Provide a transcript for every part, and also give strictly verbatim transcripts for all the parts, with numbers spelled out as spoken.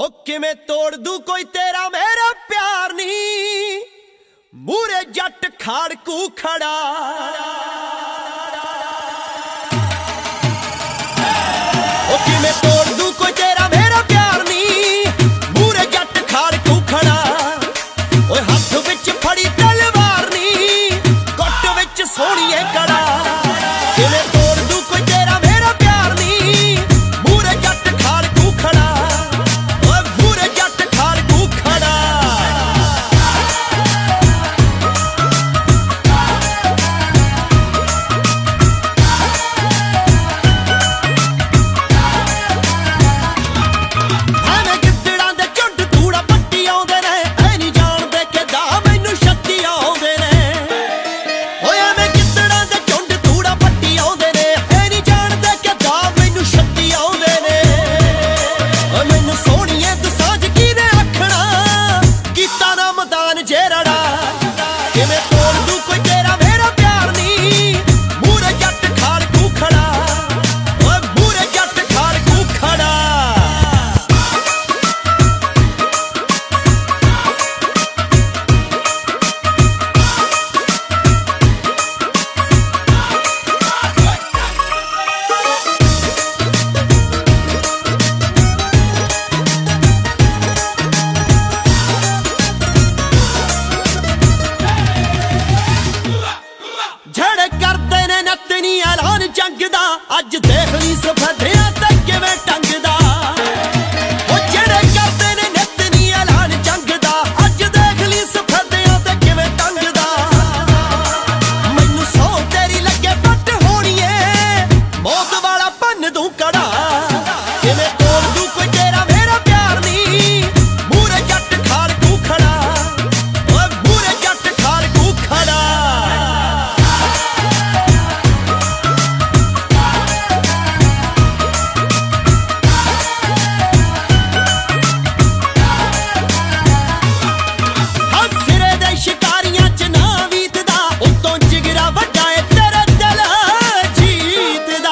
हो किवें तोड़ दूं कोई तेरा मेरा प्यार नी, मूरे जट खाड़कू खड़ा। हो किवें तोड़ दूं कोई तेरा मेरा प्यार नी, मूरे जट खाड़कू खड़ा। ओए हाथ विच फड़ी तलवार नी, गुट विच सोहणीए कड़ा। किवें तोड़ दूं कोई तेरा मेरा प्यार नी, मूरे जट खाड़कू खड़ा। ओए मूरे जट खाड़कू खड़ा। ਐਵੇਂ ਗਿੱਦੜਾਂ ਦੇ ਝੁੰਡ ਧੂੜਾ ਪੱਟੀ ਆਉਂਦੇ ਨੇ, ਐ ਨਹੀਂ ਜਾਣਦੇ ਕਿ ਦਾ ਮੈਨੂੰ ਛੱਤੀ ਆਉਂਦੇ ਨੇ। ਓਏ ਐਵੇਂ ਗਿੱਦੜਾਂ ਦੇ ਝੁੰਡ ਧੂੜਾ ਪੱਟੀ ਆਉਂਦੇ ਨੇ, ਐ ਨਹੀਂ ਜਾਣਦੇ ਕਿ ਦਾ ਮੈਨੂੰ ਛੱਤੀ ਆਉਂਦੇ ਨੇ। ਓ ਮੈਨੂੰ ਸੋਹਣੀਏ ਦਸਾਂਝ ਕਿਹਨੇ ਆਖਣਾ, ਕੀਤਾ ਨਾ ਮੈਦਾਨ ਜੇਰੜਾ। ਕਿਵੇਂ ਤੋੜ ਦੂੰ ਕੋਈ ਤੇਰਾ ਮੇਰਾ ਪਿਆਰ ਨੀ, ਮੂਰੇ ਜੱਟ ਖਾੜਕੂ ਖੜਾ। ਓਏ ਮੂਰੇ ਜੱਟ ਖਾੜਕੂ ਖੜਾ। ਜਿਹੜੇ ਕਰਦੇ ਨੇ ਨੱਤਨੀ ਐਲਾਨ ਜੰਗ ਦਾ, ਅੱਜ ਦੇਖ ਲਈ ਸਫੈਦਿਆਂ ਤੇ ਕਿਵੇਂ ਟੰਗਦਾ। ਉਹ ਜਿਹੜੇ ਕਰਦੇ ਨੇ ਨੱਤਨੀ ਐਲਾਨ ਜੰਗ ਦਾ, ਅੱਜ ਦੇਖ ਲਈ ਸਫੈਦਿਆਂ ਤੇ ਕਿਵੇਂ ਟੰਗਦਾ। ਮੈਨੂੰ ਸੌ ਤੇਰੀ ਲੱਗੇ ਪੱਟ ਹੋਣੀਏ, ਮੌਤ ਵਾਲਾ ਭੰਨ ਦੂੰ ਕੜਾ। ਕਿਵੇਂ ਤੋੜ ਦੂੰ ਕੋਈ ਤੇਰਾ ਮੇਰਾ ਪਿਆਰ ਨੀ, ਮੂਰੇ ਜੱਟ ਖਾੜਕੂ ਖੜਾ। ਓਏ ਮੂਰੇ ਜੱਟ ਖਾੜਕੂ ਖੜਾ। ਹਾਂ ਸਿਰੇ ਦੇ ਸ਼ਿਕਾਰੀਆਂ ਚ ਨਾ ਵੀਤਦਾ, ਉਤੋਂ ਜਿਗਰਾ ਵੱਡਾ ਏ ਤੇਰਾ ਦਿਲ ਜੀਤਦਾ।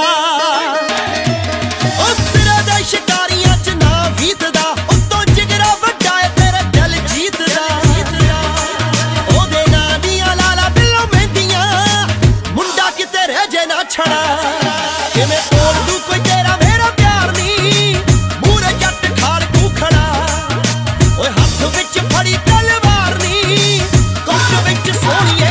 ਉਹ ਸਿਰੇ ਦੇ ਸ਼ਿਕਾਰੀਆਂ ਚ ਨਾ ਵੀਤਦਾ, ਉਤੋਂ ਜਿਗਰਾ ਵੱਡਾ ਏ ਤੇਰਾ ਦਿਲ ਜੀਤਦਾ। ਉਹਦੇ ਨਾਂ ਦੀਆਂ ਲਾਲਾ ਬਿੱਲੋ ਮਹਿੰਦੀਆਂ, ਮੁੰਡਾ ਕਿਤੇ ਰਹਿ ਜੇ ਨਾ ਛੜਾ। ਕਿਵੇਂ ਤੋੜ ਦੂੰ ਕੋਈ ਤੇਰਾ ਮੇਰਾ ਪਿਆਰ ਨੀ, ਮੂਰੇ ਜੱਟ ਖਾੜਕੂ ਖੜਾ। ਓਏ ਹੱਥ ਵਿੱਚ ਫੜੀ ਤਲਵਾਰ ਨੀ, ਗੁੱਟ ਵਿੱਚ ਸੋਹਣੀਏ